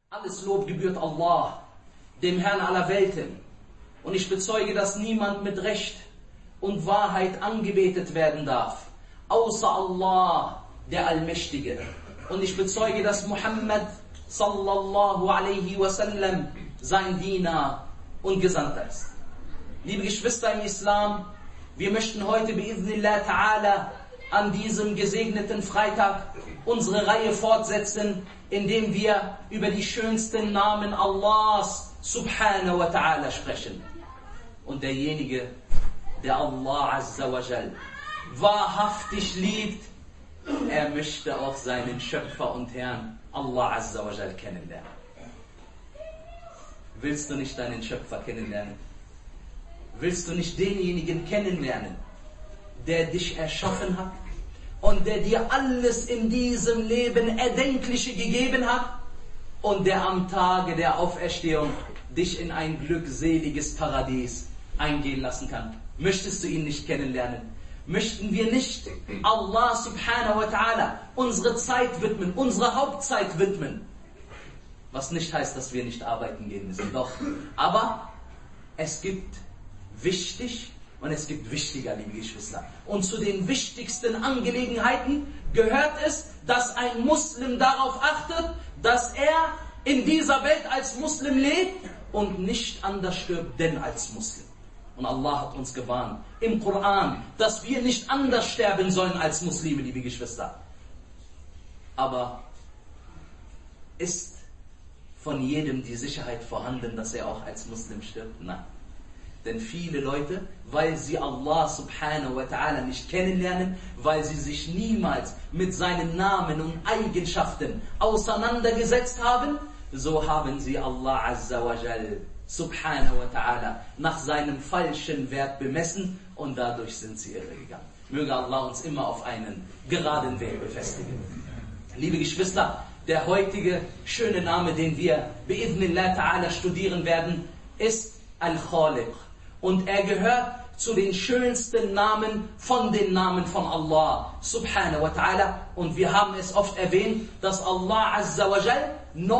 Alles Lob gebührt Allah, dem Herrn aller Welten. Und ich bezeuge, dass niemand mit Recht und Wahrheit angebetet werden darf, außer Allah, der Allmächtige. Und ich bezeuge, dass Muhammad sallallahu alaihi wasallam sein Diener und Gesandter ist. Liebe Geschwister im Islam, wir möchten heute bi'idhnillah ta'ala an diesem gesegneten Freitag unsere Reihe fortsetzen, indem wir über die schönsten Namen Allahs subhanahu wa ta'ala sprechen. Und derjenige, der Allah azza wa jal wahrhaftig liebt, er möchte auch seinen Schöpfer und Herrn Allah azza wa jal kennenlernen. Willst du nicht deinen Schöpfer kennenlernen? Willst du nicht denjenigen kennenlernen, der dich erschaffen hat und der dir alles in diesem Leben Erdenkliche gegeben hat und der am Tage der Auferstehung dich in ein glückseliges Paradies eingehen lassen kann? Möchtest du ihn nicht kennenlernen? Möchten wir nicht Allah subhanahu wa ta'ala unsere Zeit widmen, unsere Hauptzeit widmen? Was nicht heißt, dass wir nicht arbeiten gehen müssen, doch. Aber es gibt wichtig und es gibt wichtiger, liebe Geschwister. Und zu den wichtigsten Angelegenheiten gehört es, dass ein Muslim darauf achtet, dass er in dieser Welt als Muslim lebt und nicht anders stirbt, denn als Muslim. Und Allah hat uns gewarnt im Koran, dass wir nicht anders sterben sollen als Muslime, liebe Geschwister. Aber ist von jedem die Sicherheit vorhanden, dass er auch als Muslim stirbt? Nein. Denn viele Leute, weil sie Allah subhanahu wa ta'ala nicht kennenlernen, weil sie sich niemals mit seinen Namen und Eigenschaften auseinandergesetzt haben, so haben sie Allah azza wa jal subhanahu wa ta'ala nach seinem falschen Wert bemessen und dadurch sind sie irregegangen. Möge Allah uns immer auf einen geraden Weg befestigen. Liebe Geschwister, der heutige schöne Name, den wir bi'idhnillah ta'ala studieren werden, ist Al-Khaliq. Und er gehört zu den schönsten Namen von den Namen von Allah subhanahu wa ta'ala. Und wir haben es oft erwähnt, dass Allah azza wa jal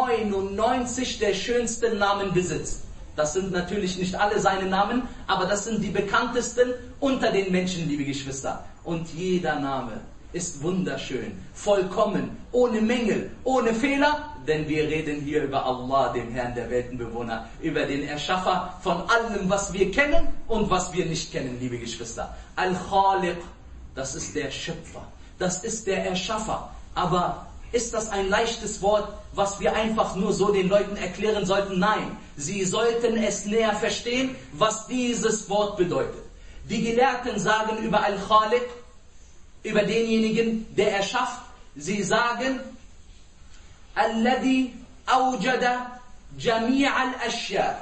99 der schönsten Namen besitzt. Das sind natürlich nicht alle seine Namen, aber das sind die bekanntesten unter den Menschen, liebe Geschwister. Und jeder Name ist wunderschön, vollkommen, ohne Mängel, ohne Fehler, denn wir reden hier über Allah, den Herrn der Weltenbewohner, über den Erschaffer von allem, was wir kennen und was wir nicht kennen, liebe Geschwister. Al-Khaliq, das ist der Schöpfer, das ist der Erschaffer. Aber ist das ein leichtes Wort, was wir einfach nur so den Leuten erklären sollten? Nein, sie sollten es näher verstehen, was dieses Wort bedeutet. Die Gelehrten sagen über Al-Khaliq, über denjenigen, der erschafft, sie sagen, Alladhi awjada jami'a al-ashya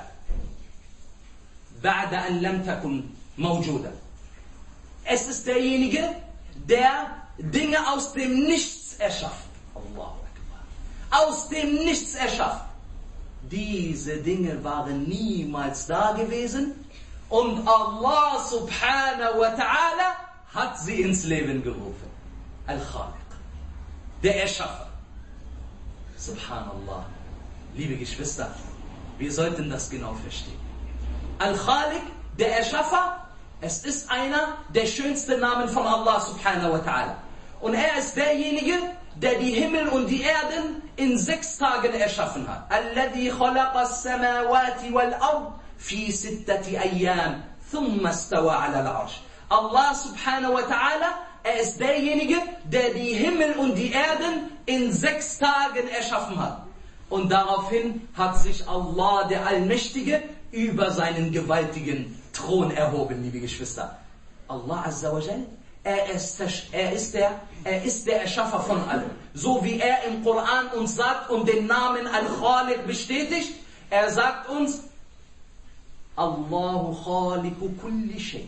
ba'da an lam takun mawjuda. Es ist derjenige, der Dinge aus dem Nichts erschafft. Allahu Akbar. Aus dem Nichts erschafft. Diese Dinge waren niemals da gewesen und Allah subhanahu wa ta'ala hat sie ins Leben gerufen. Al-Khaliq, der Erschaffer. Subhanallah. Liebe Geschwister, wir sollten das genau verstehen. Al-Khaliq, der Erschaffer, es ist einer der schönsten Namen von Allah subhanahu wa ta'ala. Und er ist derjenige, der die Himmel und die Erden in 6 Tagen erschaffen hat. Alladhi khalaqa as-samawati wal-ard fi 6 ayyam thumma istawa 'ala al-'arsh. Allah subhanahu wa ta'ala, er ist derjenige, der die Himmel und die Erden in 6 Tagen erschaffen hat. Und daraufhin hat sich Allah, der Allmächtige, über seinen gewaltigen Thron erhoben, liebe Geschwister. Allah azza wa jal, er ist der Erschaffer von allem. So wie er im Koran uns sagt und den Namen Al-Khaliq bestätigt, er sagt uns, Allahu khaliqu kulli shay.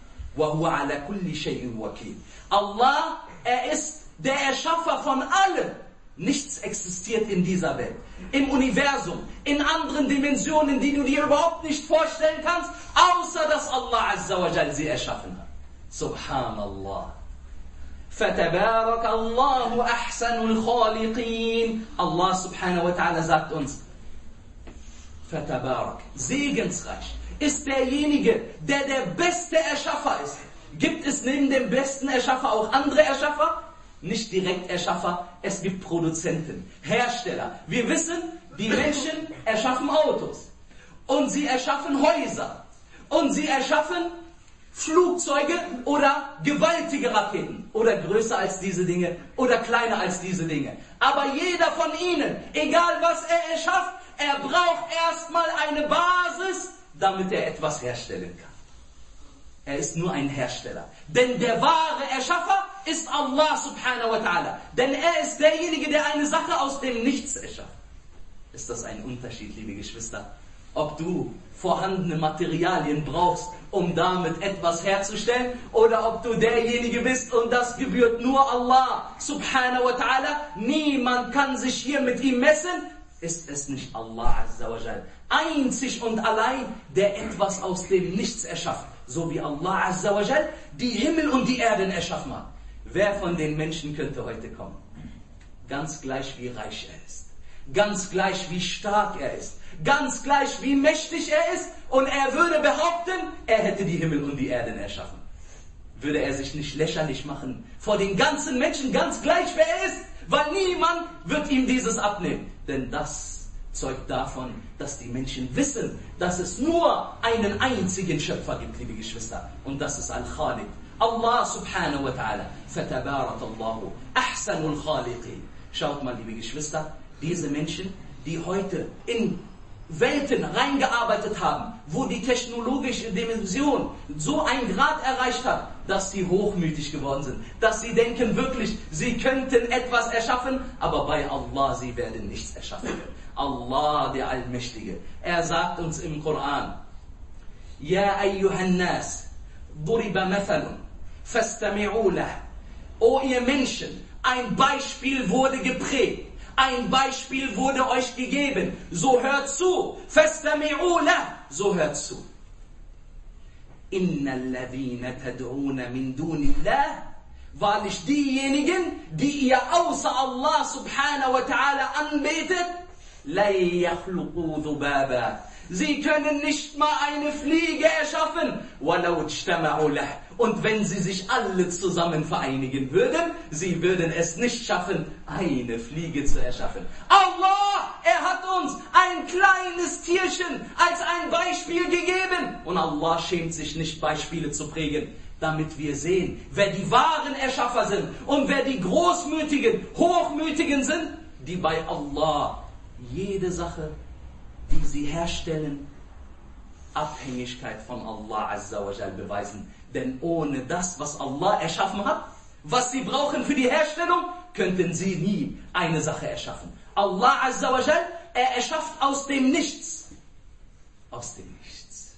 Allah, er ist der Erschaffer von allem. Nichts existiert in dieser Welt, im Universum, in anderen Dimensionen, die du dir überhaupt nicht vorstellen kannst, außer dass Allah azza wa jal sie erschaffen hat. Subhanallah. فَتَبَارَكَ اللَّهُ أَحْسَنُ الْخَالِقِينَ. Allah subhanahu wa ta'ala sagt uns, Fatabarak, segensreich, ist derjenige, der der beste Erschaffer ist. Gibt es neben dem besten Erschaffer auch andere Erschaffer? Nicht direkt Erschaffer, es gibt Produzenten, Hersteller. Wir wissen, die Menschen erschaffen Autos und sie erschaffen Häuser und sie erschaffen Flugzeuge oder gewaltige Raketen oder größer als diese Dinge oder kleiner als diese Dinge. Aber jeder von ihnen, egal was er erschafft, er braucht erstmal eine Basis, damit er etwas herstellen kann. Er ist nur ein Hersteller. Denn der wahre Erschaffer ist Allah subhanahu wa ta'ala. Denn er ist derjenige, der eine Sache aus dem Nichts erschafft. Ist das ein Unterschied, liebe Geschwister? Ob du vorhandene Materialien brauchst, um damit etwas herzustellen, oder ob du derjenige bist und das gebührt nur Allah subhanahu wa ta'ala. Niemand kann sich hier mit ihm messen. Ist es nicht Allah azza wa jal, einzig und allein, der etwas aus dem Nichts erschafft, so wie Allah azza wa jal die Himmel und die Erden erschaffen hat. Wer von den Menschen könnte heute kommen? Ganz gleich wie reich er ist, ganz gleich wie stark er ist, ganz gleich wie mächtig er ist, und er würde behaupten, er hätte die Himmel und die Erden erschaffen. Würde er sich nicht lächerlich machen vor den ganzen Menschen, ganz gleich wer er ist? Weil niemand wird ihm dieses abnehmen. Denn das zeugt davon, dass die Menschen wissen, dass es nur einen einzigen Schöpfer gibt, liebe Geschwister. Und das ist Al-Khaliq. Allah subhanahu wa ta'ala. Fatabarakallahu ahsanul khaliqin. Schaut mal, liebe Geschwister, diese Menschen, die heute in Welten reingearbeitet haben, wo die technologische Dimension so einen Grad erreicht hat, dass sie hochmütig geworden sind, dass sie denken wirklich, sie könnten etwas erschaffen, aber bei Allah, sie werden nichts erschaffen können. Allah, der Allmächtige, er sagt uns im Koran, Ja ayyuhan nas, duriba mathalun, fastami'u lah. O ihr Menschen, ein Beispiel wurde geprägt. Ein Beispiel wurde euch gegeben, so hört zu. Fastami'u lah, so hört zu. Innal ladhina tad'una min dunillah, wahrlich diejenigen, die ihr außer Allah subhanahu wa ta'ala anbetet, la yakhluqu dhubaba. Sie können nicht mal eine Fliege erschaffen. Walau ijtama'u lah. Und wenn sie sich alle zusammen vereinigen würden, sie würden es nicht schaffen, eine Fliege zu erschaffen. Allah, er hat uns ein kleines Tierchen als ein Beispiel gegeben. Und Allah schämt sich nicht, Beispiele zu prägen, damit wir sehen, wer die wahren Erschaffer sind und wer die großmütigen, hochmütigen sind, die bei Allah jede Sache, die sie herstellen, Abhängigkeit von Allah azza wa jal beweisen. Denn ohne das, was Allah erschaffen hat, was sie brauchen für die Herstellung, könnten sie nie eine Sache erschaffen. Allah azza wa jal, er erschafft aus dem Nichts. Aus dem Nichts.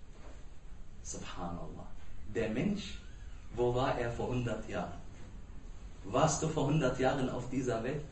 Subhanallah. Der Mensch, wo war er vor 100 Jahren? Warst du vor 100 Jahren auf dieser Welt?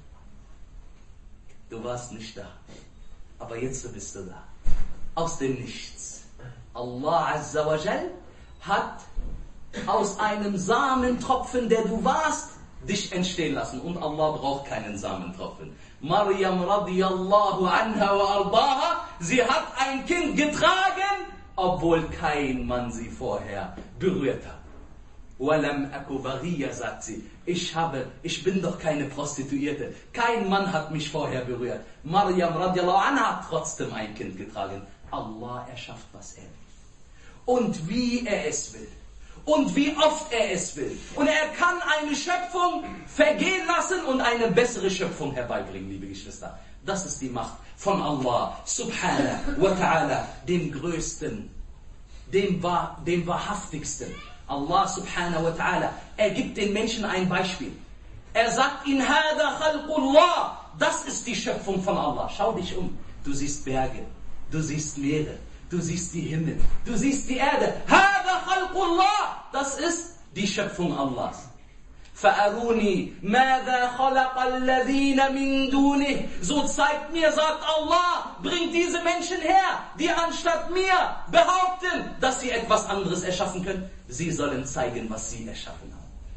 Du warst nicht da. Aber jetzt bist du da. Aus dem Nichts. Allah azza wa jal hat aus einem Samentropfen, der du warst, dich entstehen lassen. Und Allah braucht keinen Samentropfen. Maryam radiyallahu anha wa ardaha, sie hat ein Kind getragen, obwohl kein Mann sie vorher berührt hat. Walam aku baghiya, sagt sie. Ich bin doch keine Prostituierte. Kein Mann hat mich vorher berührt. Maryam radiyallahu anha hat trotzdem ein Kind getragen. Allah erschafft, was er will. Und wie er es will. Und wie oft er es will. Und er kann eine Schöpfung vergehen lassen und eine bessere Schöpfung herbeibringen, liebe Geschwister. Das ist die Macht von Allah subhanahu wa ta'ala, dem Größten, dem Wahrhaftigsten. Allah subhanahu wa ta'ala, er gibt den Menschen ein Beispiel. Er sagt, in hada khalqullah, das ist die Schöpfung von Allah. Schau dich um. Du siehst Berge, du siehst Meere, du siehst die Himmel, du siehst die Erde. Hada khalqullah, das ist die Schöpfung Allahs. فَأَرُونِي مَاذَا خَلَقَ الَّذِينَ مِن دُونِهِ. So zeigt mir, sagt Allah, bringt diese Menschen her, die anstatt mir behaupten, dass sie etwas anderes erschaffen können. Sie sollen zeigen, was sie erschaffen haben.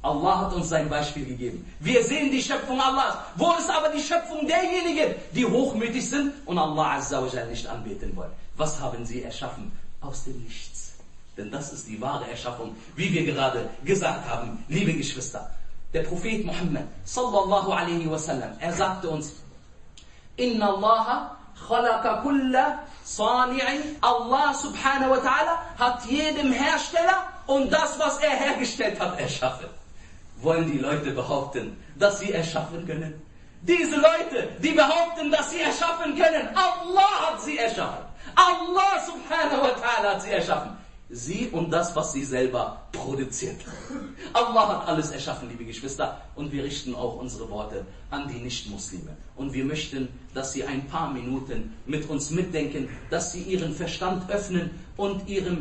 Allah hat uns sein Beispiel gegeben. Wir sehen die Schöpfung Allahs. Wo ist aber die Schöpfung derjenigen, die hochmütig sind und Allah Azza wa Jal nicht anbeten wollen? Was haben sie erschaffen? Aus dem Nichts. Denn das ist die wahre Erschaffung, wie wir gerade gesagt haben, liebe Geschwister. Der Prophet Muhammad sallallahu alaihi wasallam, er sagte uns, Inna Allaha khalaqa kulla sani'in. Allah subhanahu wa ta'ala hat jedem Hersteller und das, was er hergestellt hat, erschaffen. Wollen die Leute behaupten, dass sie erschaffen können? Diese Leute, die behaupten, dass sie erschaffen können, Allah hat sie erschaffen. Allah subhanahu wa ta'ala hat sie erschaffen. Sie und das, was sie selber produziert haben. Allah hat alles erschaffen, liebe Geschwister. Und wir richten auch unsere Worte an die Nichtmuslime. Und wir möchten, dass sie ein paar Minuten mit uns mitdenken, dass sie ihren Verstand öffnen und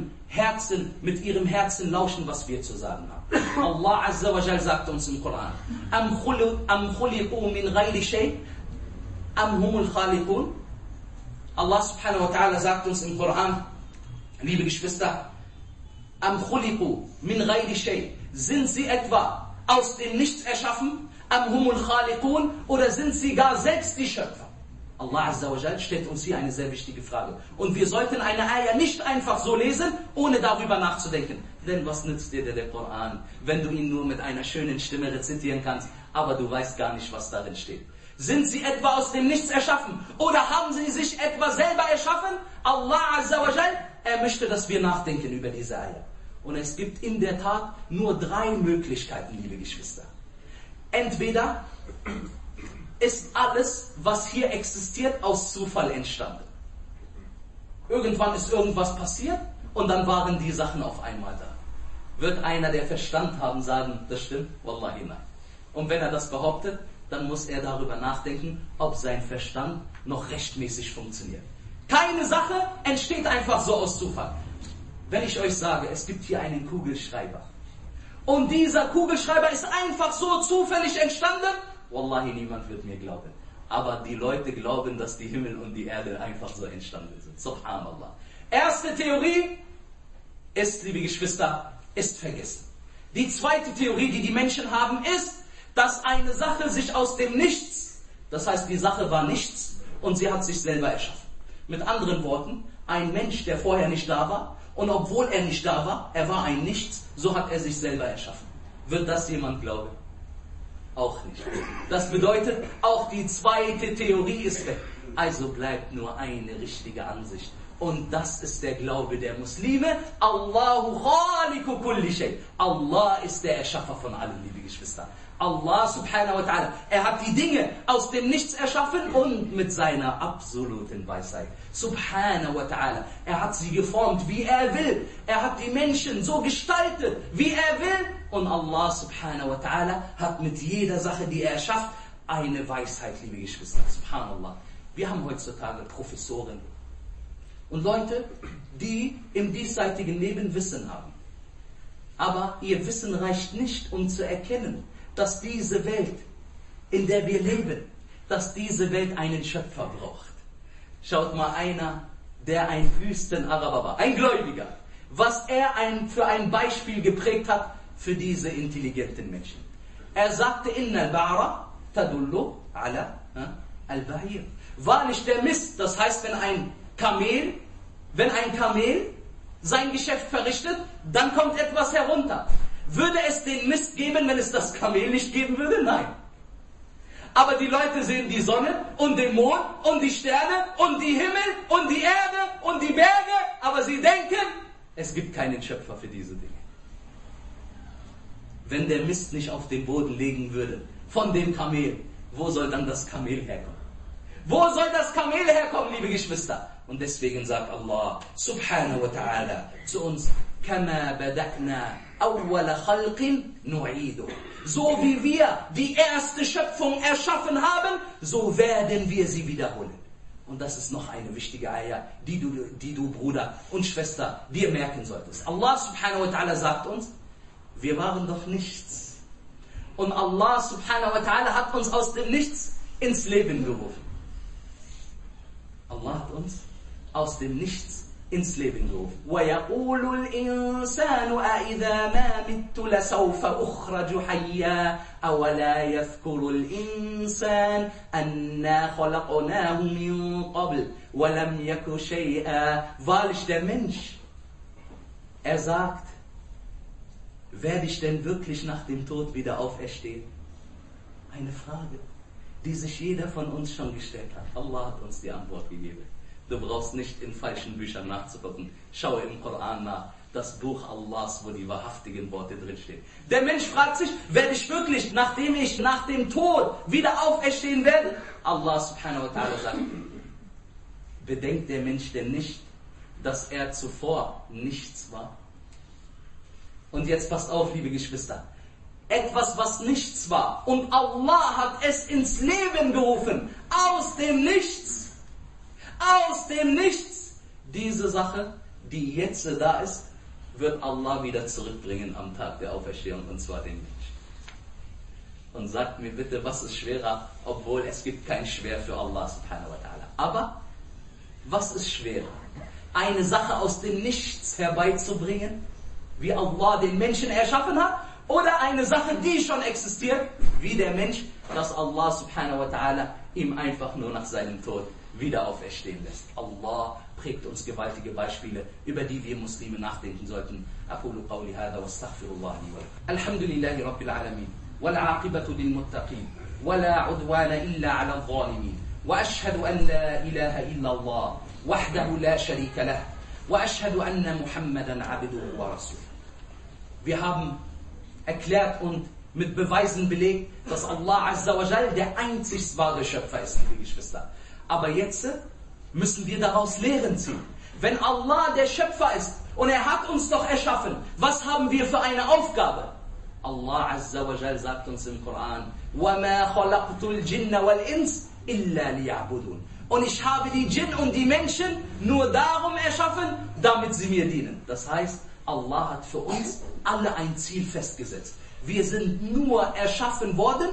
mit ihrem Herzen lauschen, was wir zu sagen haben. Allah Azza wa Jal sagt uns im Koran, Am khuliqu min ghayri shay, am humul khaliqun. Allah subhanahu wa ta'ala sagt uns im Koran, liebe Geschwister, Am khuliqu min ghayri shay. Sind sie etwa aus dem Nichts erschaffen? Am humul khaliqun? Oder sind sie gar selbst die Schöpfer? Allah Azza wa Jal stellt uns hier eine sehr wichtige Frage. Und wir sollten eine Ayah nicht einfach so lesen, ohne darüber nachzudenken. Denn was nützt dir der Koran, wenn du ihn nur mit einer schönen Stimme rezitieren kannst, aber du weißt gar nicht, was darin steht? Sind sie etwa aus dem Nichts erschaffen? Oder haben sie sich etwa selber erschaffen? Allah Azza wa Jal, er möchte, dass wir nachdenken über diese Ayah. Und es gibt in der Tat nur 3 Möglichkeiten, liebe Geschwister. Entweder ist alles, was hier existiert, aus Zufall entstanden. Irgendwann ist irgendwas passiert und dann waren die Sachen auf einmal da. Wird einer, der Verstand haben, sagen, das stimmt? Wallahi nein. Und wenn er das behauptet, dann muss er darüber nachdenken, ob sein Verstand noch rechtmäßig funktioniert. Keine Sache entsteht einfach so aus Zufall. Wenn ich euch sage, es gibt hier einen Kugelschreiber und dieser Kugelschreiber ist einfach so zufällig entstanden, Wallahi, niemand wird mir glauben. Aber die Leute glauben, dass die Himmel und die Erde einfach so entstanden sind. Subhanallah. Erste Theorie ist, liebe Geschwister, ist vergessen. Die zweite Theorie, die die Menschen haben, ist, dass eine Sache sich aus dem Nichts, das heißt, die Sache war nichts und sie hat sich selber erschaffen. Mit anderen Worten, ein Mensch, der vorher nicht da war und obwohl er nicht da war, er war ein Nichts, so hat er sich selber erschaffen. Wird das jemand glauben? Auch nicht. Das bedeutet, auch die zweite Theorie ist weg. Also bleibt nur eine richtige Ansicht. Und das ist der Glaube der Muslime. Allahu khaliqu kulli shay. Allah ist der Erschaffer von allem, liebe Geschwister. Allah subhanahu wa ta'ala, er hat die Dinge aus dem Nichts erschaffen und mit seiner absoluten Weisheit. Subhanahu wa ta'ala, er hat sie geformt, wie er will. Er hat die Menschen so gestaltet, wie er will. Und Allah subhanahu wa ta'ala hat mit jeder Sache, die er erschafft, eine Weisheit, liebe Geschwister. Subhanallah. Wir haben heutzutage Professoren und Leute, die im diesseitigen Leben Wissen haben. Aber ihr Wissen reicht nicht, um zu erkennen, dass diese Welt, in der wir leben, dass diese Welt einen Schöpfer braucht. Schaut mal einer, der ein Wüstenaraber war, ein Gläubiger, was er für ein Beispiel geprägt hat für diese intelligenten Menschen. Er sagte, Inna al-Ba'ra tadullu ala al-Bahir. Wahrlich der Mist, das heißt, wenn ein Kamel sein Geschäft verrichtet, dann kommt etwas herunter. Würde es den Mist geben, wenn es das Kamel nicht geben würde? Nein. Aber die Leute sehen die Sonne und den Mond und die Sterne und die Himmel und die Erde und die Berge, aber sie denken, es gibt keinen Schöpfer für diese Dinge. Wenn der Mist nicht auf den Boden legen würde, von dem Kamel, wo soll dann das Kamel herkommen? Wo soll das Kamel herkommen, liebe Geschwister? Und deswegen sagt Allah subhanahu wa ta'ala zu uns, Kama bada'na awwala khalqin nu'idu. So wie wir die erste Schöpfung erschaffen haben, so werden wir sie wiederholen. Und das ist noch eine wichtige Ayah, die du Bruder und Schwester dir merken solltest. Allah subhanahu wa ta'ala sagt uns, wir waren doch nichts. Und Allah subhanahu wa ta'ala hat uns aus dem Nichts ins Leben gerufen. Allah hat uns aus dem Nichts ins Leben gerufen. وَيَقُولُ الْإِنسَانُ أَإِذَا مَا مِتُّ لَسَوْفَ أُخْرَجُ حَيًّا أَوَلَا يَذْكُرُ الْإِنسَانُ أَنَّا خَلَقْنَاهُ مِنْ قَبْلُ وَلَمْ يَكُ شَيْئًا. Wahrlich, der Mensch, er sagt, werde ich denn wirklich nach dem Tod wieder auferstehen? Eine Frage, die sich jeder von uns schon gestellt hat. Allah hat uns die Antwort gegeben. Du brauchst nicht in falschen Büchern nachzugucken. Schau im Koran nach, das Buch Allahs, wo die wahrhaftigen Worte drinstehen. Der Mensch fragt sich, werde ich wirklich, nachdem ich nach dem Tod wieder auferstehen werde? Allah subhanahu wa ta'ala sagt, bedenkt der Mensch denn nicht, dass er zuvor nichts war? Und jetzt passt auf, liebe Geschwister. Etwas, was nichts war. Und Allah hat es ins Leben gerufen. Aus dem Nichts. Aus dem Nichts. Diese Sache, die jetzt da ist, wird Allah wieder zurückbringen am Tag der Auferstehung, und zwar den Menschen. Und sagt mir bitte, was ist schwerer, obwohl es gibt kein Schwer für Allah subhanahu wa ta'ala. Aber, was ist schwerer? Eine Sache aus dem Nichts herbeizubringen, wie Allah den Menschen erschaffen hat, oder eine Sache, die schon existiert, wie der Mensch, dass Allah subhanahu wa ta'ala ihm einfach nur nach seinem Tod wieder auferstehen lässt. Allah prägt uns gewaltige Beispiele, über die wir Muslime nachdenken sollten. أقول قولي هذا واستغفر الله لي ولكم. الحمد لله رب العالمين والعاقبة للمتقين ولا عدوان إلا على الظالمين وأشهد أن لا إله إلا الله وحده لا شريك له وأشهد أن محمدا عبده ورسوله. Wir haben erklärt und mit Beweisen belegt, dass Allah Azza wa Jal der einzig wahre Schöpfer ist, liebe Geschwister. Aber jetzt müssen wir daraus Lehren ziehen. Wenn Allah der Schöpfer ist und er hat uns doch erschaffen, was haben wir für eine Aufgabe? Allah Azza wa Jal sagt uns im Koran, وَمَا خَلَقْتُ الْجِنَّ وَالْإِنسِ إِلَّا لِيَعْبُدُونَ. Und ich habe die Djinn und die Menschen nur darum erschaffen, damit sie mir dienen. Das heißt, Allah hat für uns alle ein Ziel festgesetzt. Wir sind nur erschaffen worden,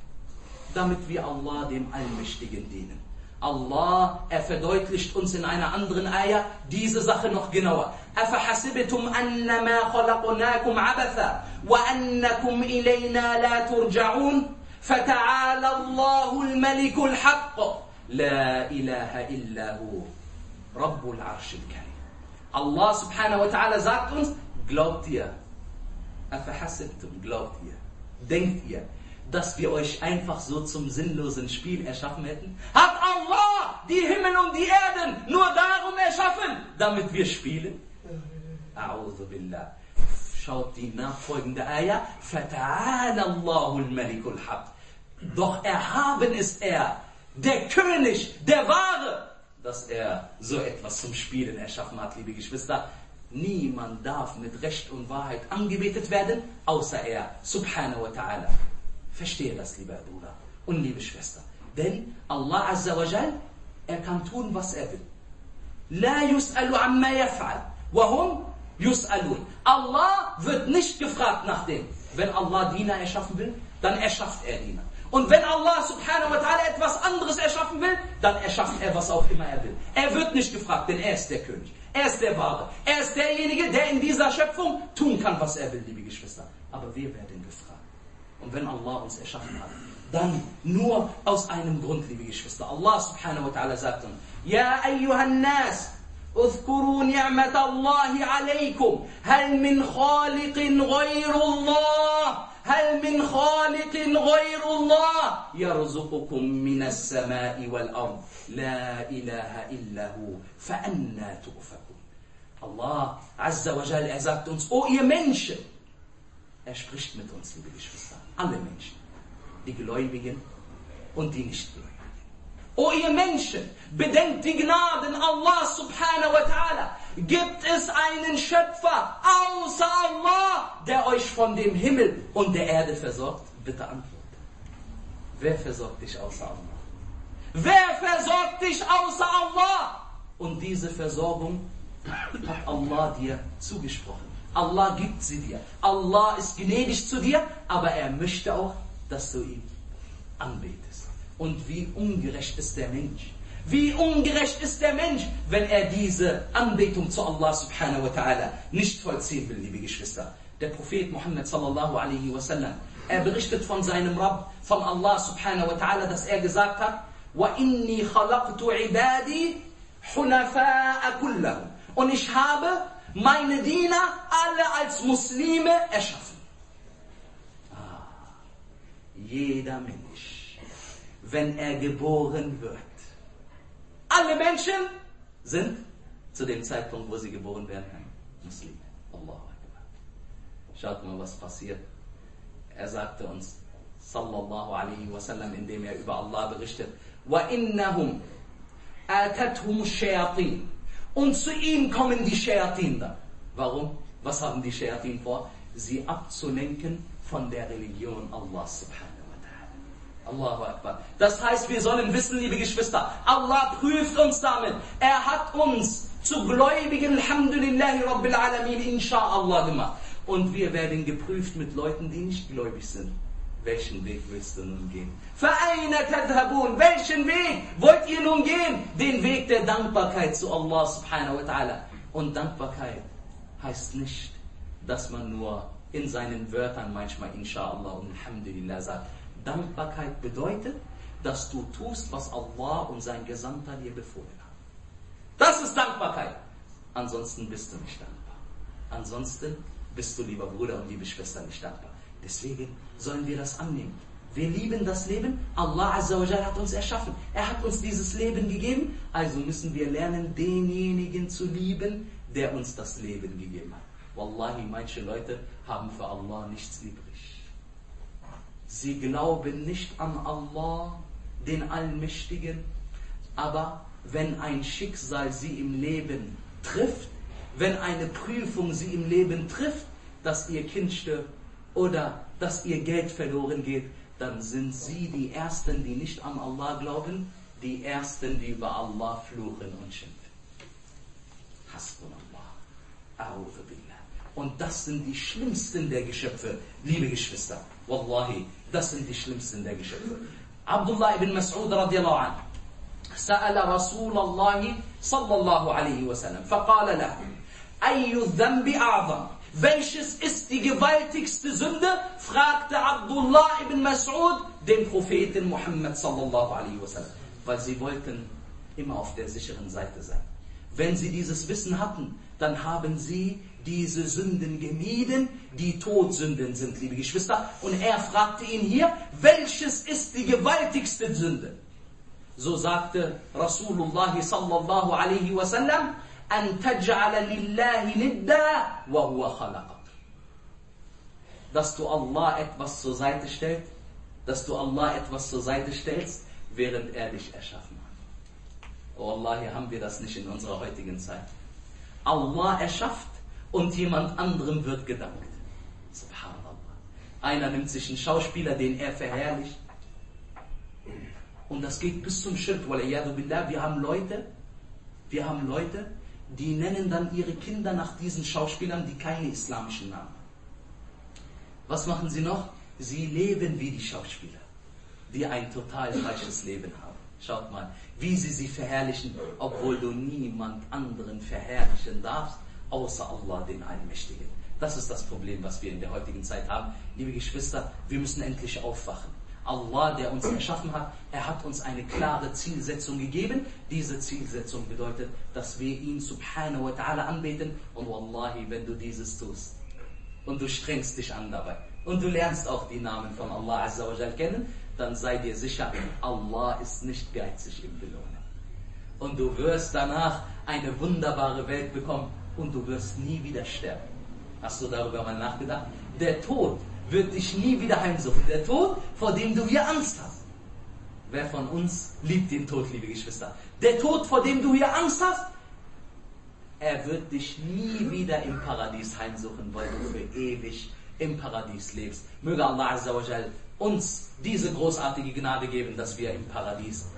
damit wir Allah, dem Allmächtigen, dienen. Allah, er verdeutlicht uns in einer anderen Ayah diese Sache noch genauer. أَفَحَسِبْتُمْ أَنَّمَا خَلَقْنَاكُمْ عَبَثًا وَأَنَّكُمْ إِلَيْنَا لَا تُرْجَعُونَ فَتَعَالَى اللَّهُ الْمَلِكُ الْحَقُّ لَا إِلَهَ إِلَّا هُوَ رَبُّ الْعَرْشِ الْكَرِيمِ. Allah subhanahu wa ta'ala sagt uns, glaubt ihr, أَفَحَسِبْتُمْ, glaubt ihr, denkt ihr, dass wir euch einfach so zum sinnlosen Spiel erschaffen hätten? Hat Allah die Himmel und die Erden nur darum erschaffen, damit wir spielen? A'udhu billah. Schaut die nachfolgende Ayah. فَتَعَالَى اللَّهُ الْمَلِكُ الْحَقِّ. Doch erhaben ist er, der König, der Wahre, dass er so etwas zum Spielen erschaffen hat, liebe Geschwister. Niemand darf mit Recht und Wahrheit angebetet werden, außer er, subhanahu wa ta'ala. Verstehe das, lieber Bruder und liebe Schwester. Denn Allah Azza wa Jal, er kann tun, was er will. La yus'alu amma yaf'al, wa hum yus'alun. Allah wird nicht gefragt nach dem. Wenn Allah Diener erschaffen will, dann erschafft er Diener. Und wenn Allah subhanahu wa ta'ala etwas anderes erschaffen will, dann erschafft er, was auch immer er will. Er wird nicht gefragt, denn er ist der König. Er ist der Wahre. Er ist derjenige, der in dieser Schöpfung tun kann, was er will, liebe Geschwister. Aber wir werden gefragt. Und wenn Allah uns erschaffen hat, dann nur aus einem Grund, liebe Geschwister. Allah subhanahu wa ta'ala sagt uns, Ja ayyuhan nas, اذكروا نعمة الله عليكم هل من خالق غير الله هل من خالق غير الله يرزقكم من السماء والأرض لا إله إلا هو فأنا تؤفكون. Allah Azza wa Jal, er sagt uns, oh ihr Menschen, er spricht mit uns, liebe Geschwister, alle Menschen, die Gläubigen und die Nichtgläubigen. O ihr Menschen, bedenkt die Gnaden Allah subhanahu wa ta'ala. Gibt es einen Schöpfer außer Allah, der euch von dem Himmel und der Erde versorgt? Bitte antworte. Wer versorgt dich außer Allah? Wer versorgt dich außer Allah? Und diese Versorgung hat Allah dir zugesprochen. Allah gibt sie dir. Allah ist gnädig zu dir, aber er möchte auch, dass du ihn anbetest. Und wie ungerecht ist der Mensch, Wie ungerecht ist der Mensch, wenn er diese Anbetung zu Allah subhanahu wa ta'ala nicht vollziehen will, liebe Geschwister. Der Prophet Muhammad sallallahu alaihi wasallam, er berichtet von seinem Rabb, von Allah subhanahu wa ta'ala, dass er gesagt hat, وَإِنِّي خَلَقْتُ عِبَادِي حُنَفَاءَ كُلَّهُمْ. Und ich habe meine Diener alle als Muslime erschaffen. Jeder Mensch, wenn er geboren wird, alle Menschen sind zu dem Zeitpunkt, wo sie geboren werden, Muslime. Allahu Akbar. Schaut mal, was passiert. Er sagte uns, sallallahu alaihi wasallam, indem er über Allah berichtet, وَإِنَّهُمْ آتَتْهُمُ الشَّيَاطِينَ. Und zu ihm kommen die Shayatin dann. Warum? Was haben die Shayatin vor? Sie abzulenken von der Religion Allah subhanahu wa ta'ala. Allahu Akbar. Das heißt, wir sollen wissen, liebe Geschwister, Allah prüft uns damit. Er hat uns zu Gläubigen, alhamdulillahi rabbil alamin, insha'Allah gemacht. Und wir werden geprüft mit Leuten, die nicht gläubig sind. Welchen Weg willst du nun gehen? فَأَيْنَ تَذْهَبُونَ. Welchen Weg wollt ihr nun gehen? Den Weg der Dankbarkeit zu Allah subhanahu wa ta'ala. Und Dankbarkeit heißt nicht, dass man nur in seinen Wörtern manchmal Insha'Allah und Alhamdulillah sagt. Dankbarkeit bedeutet, dass du tust, was Allah und sein Gesandter dir befohlen haben. Das ist Dankbarkeit. Ansonsten bist du nicht dankbar. Ansonsten bist du, lieber Bruder und liebe Schwester, nicht dankbar. Deswegen sollen wir das annehmen. Wir lieben das Leben. Allah Azza wa Jal hat uns erschaffen. Er hat uns dieses Leben gegeben. Also müssen wir lernen, denjenigen zu lieben, der uns das Leben gegeben hat. Wallahi, manche Leute haben für Allah nichts übrig. Sie glauben nicht an Allah, den Allmächtigen. Aber wenn ein Schicksal sie im Leben trifft, wenn eine Prüfung sie im Leben trifft, dass ihr Kind stirbt, oder dass ihr Geld verloren geht, dann sind sie die Ersten, die nicht an Allah glauben, die Ersten, die über Allah fluchen und schimpfen. Hasbunallah, a'udhu billah. Und das sind die schlimmsten der Geschöpfe, liebe Geschwister. Wallahi, das sind die schlimmsten der Geschöpfe. Abdullah ibn Mas'ud radiallahu anh, سأل رسول الله صلى الله عليه وسلم فقال له أي الذنب أعظم. Welches ist die gewaltigste Sünde? Fragte Abdullah ibn Mas'ud den Propheten Muhammad sallallahu alaihi wasallam. Weil sie wollten immer auf der sicheren Seite sein. Wenn sie dieses Wissen hatten, dann haben sie diese Sünden gemieden, die Todsünden sind, liebe Geschwister. Und er fragte ihn hier, welches ist die gewaltigste Sünde? So sagte Rasulullah sallallahu alaihi wasallam, أن تجعل لله ندا وهو خلقك. Dass du Allah etwas zur Seite stellst, während er dich erschaffen hat. Oh Allah, hier haben wir das nicht in unserer heutigen Zeit. Allah erschafft und jemand anderem wird gedankt. Subhanallah. Einer nimmt sich einen Schauspieler, den er verherrlicht. Und das geht bis zum Schirk. Wir haben Leute, die nennen dann ihre Kinder nach diesen Schauspielern, die keine islamischen Namen haben. Was machen sie noch? Sie leben wie die Schauspieler, die ein total falsches Leben haben. Schaut mal, wie sie verherrlichen, obwohl du niemand anderen verherrlichen darfst, außer Allah, den Allmächtigen. Das ist das Problem, was wir in der heutigen Zeit haben. Liebe Geschwister, wir müssen endlich aufwachen. Allah, der uns erschaffen hat, er hat uns eine klare Zielsetzung gegeben. Diese Zielsetzung bedeutet, dass wir ihn subhanahu wa ta'ala anbeten. Und wallahi, wenn du dieses tust und du strengst dich an dabei und du lernst auch die Namen von Allah Azza wa Jal kennen, dann sei dir sicher, Allah ist nicht geizig im Belohnen. Und du wirst danach eine wunderbare Welt bekommen und du wirst nie wieder sterben. Hast du darüber mal nachgedacht? Der Tod wird dich nie wieder heimsuchen. Der Tod, vor dem du hier Angst hast. Wer von uns liebt den Tod, liebe Geschwister? Der Tod, vor dem du hier Angst hast, er wird dich nie wieder im Paradies heimsuchen, weil du für ewig im Paradies lebst. Möge Allah Azza wa Jal uns diese großartige Gnade geben, dass wir im Paradies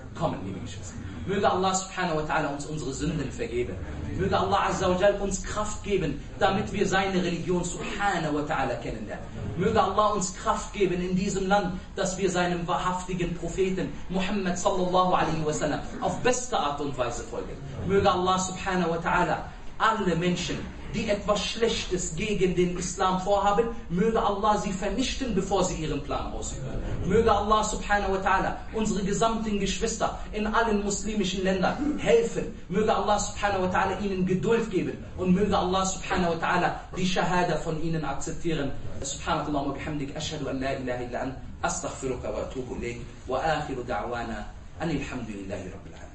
kommen, liebe Geschwister. Möge Allah subhanahu wa ta'ala uns unsere Sünden vergeben. Möge Allah azza wa jal uns Kraft geben, damit wir seine Religion subhanahu wa ta'ala kennenlernen. Möge Allah uns Kraft geben in diesem Land, dass wir seinem wahrhaftigen Propheten Muhammad sallallahu alaihi wasallam auf beste Art und Weise folgen. Möge Allah subhanahu wa ta'ala alle Menschen, die etwas Schlechtes gegen den Islam vorhaben, möge Allah sie vernichten, bevor sie ihren Plan ausführen. Möge Allah subhanahu wa ta'ala unsere gesamten Geschwister in allen muslimischen Ländern helfen. Möge Allah subhanahu wa ta'ala ihnen Geduld geben und möge Allah subhanahu wa ta'ala die Shahada von ihnen akzeptieren. Subhanakallah wa bihamdik, ashhadu an la ilaha illa ant, astaghfiruka wa atubu ilayk, wa akhiru da'wana anil hamdulillahi rabbil alamin.